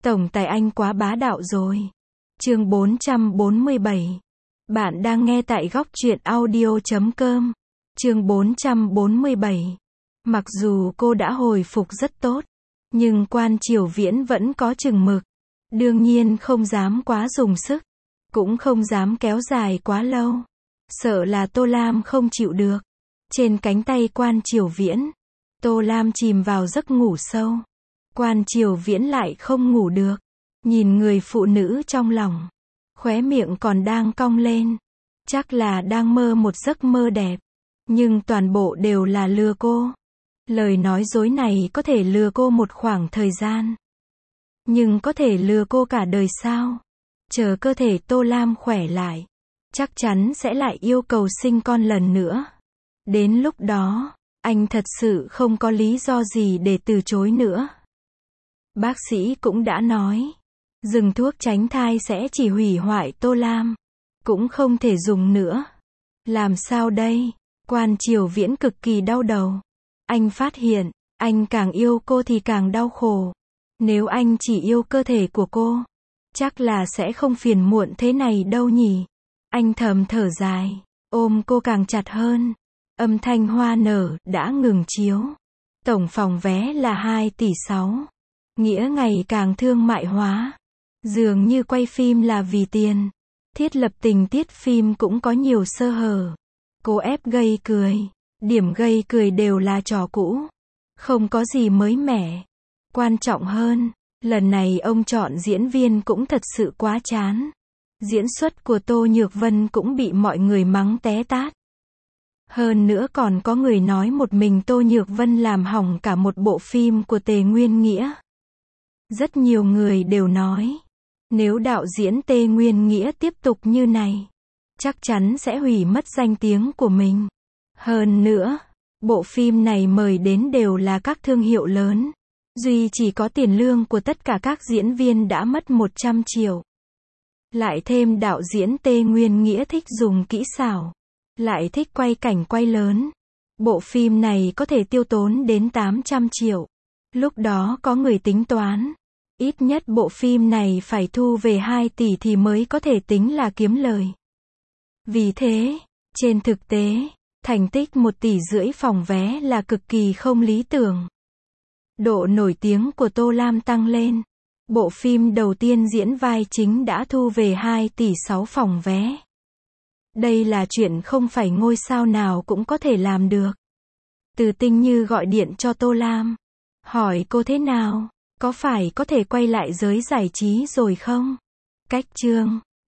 Tổng tài anh quá bá đạo rồi. Chương 447. Bạn đang nghe tại góc truyện audio.com. Chương 447. Mặc dù cô đã hồi phục rất tốt, nhưng Quan Triều Viễn vẫn có chừng mực. Đương nhiên không dám quá dùng sức, cũng không dám kéo dài quá lâu. Sợ là Tô Lam không chịu được. Trên cánh tay Quan Triều Viễn, Tô Lam chìm vào giấc ngủ sâu. Quan Triều Viễn lại không ngủ được. Nhìn người phụ nữ trong lòng, khóe miệng còn đang cong lên. Chắc là đang mơ một giấc mơ đẹp. Nhưng toàn bộ đều là lừa cô. Lời nói dối này có thể lừa cô một khoảng thời gian, nhưng có thể lừa cô cả đời sao? Chờ cơ thể Tô Lam khỏe lại, chắc chắn sẽ lại yêu cầu sinh con lần nữa. Đến lúc đó, anh thật sự không có lý do gì để từ chối nữa. Bác sĩ cũng đã nói, dừng thuốc tránh thai sẽ chỉ hủy hoại Tô Lam, cũng không thể dùng nữa. Làm sao đây? Quan Triều Viễn cực kỳ đau đầu. Anh phát hiện, anh càng yêu cô thì càng đau khổ. Nếu anh chỉ yêu cơ thể của cô, chắc là sẽ không phiền muộn thế này đâu nhỉ. Anh thầm thở dài, ôm cô càng chặt hơn. Âm thanh hoa nở đã ngừng chiếu. Tổng phòng vé là 2,6 tỷ. Nghĩa ngày càng thương mại hóa. Dường như quay phim là vì tiền. Thiết lập tình tiết phim cũng có nhiều sơ hở. Cô ép gây cười. Điểm gây cười đều là trò cũ. Không có gì mới mẻ. Quan trọng hơn, lần này ông chọn diễn viên cũng thật sự quá chán. Diễn xuất của Tô Nhược Vân cũng bị mọi người mắng té tát. Hơn nữa còn có người nói một mình Tô Nhược Vân làm hỏng cả một bộ phim của Tề Nguyên Nghĩa. Rất nhiều người đều nói, nếu đạo diễn Tề Nguyên Nghĩa tiếp tục như này, chắc chắn sẽ hủy mất danh tiếng của mình. Hơn nữa, bộ phim này mời đến đều là các thương hiệu lớn. Duy chỉ có tiền lương của tất cả các diễn viên đã mất 100 triệu. Lại thêm đạo diễn Tề Nguyên Nghĩa thích dùng kỹ xảo, lại thích quay cảnh quay lớn. Bộ phim này có thể tiêu tốn đến 800 triệu. Lúc đó có người tính toán, ít nhất bộ phim này phải thu về 2 tỷ thì mới có thể tính là kiếm lời. Vì thế, trên thực tế, thành tích 1,5 tỷ phòng vé là cực kỳ không lý tưởng. Độ nổi tiếng của Tô Lam tăng lên. Bộ phim đầu tiên diễn vai chính đã thu về 2,6 tỷ phòng vé. Đây là chuyện không phải ngôi sao nào cũng có thể làm được. Từ Tinh Như gọi điện cho Tô Lam, hỏi cô thế nào, có phải có thể quay lại giới giải trí rồi không? Cách chương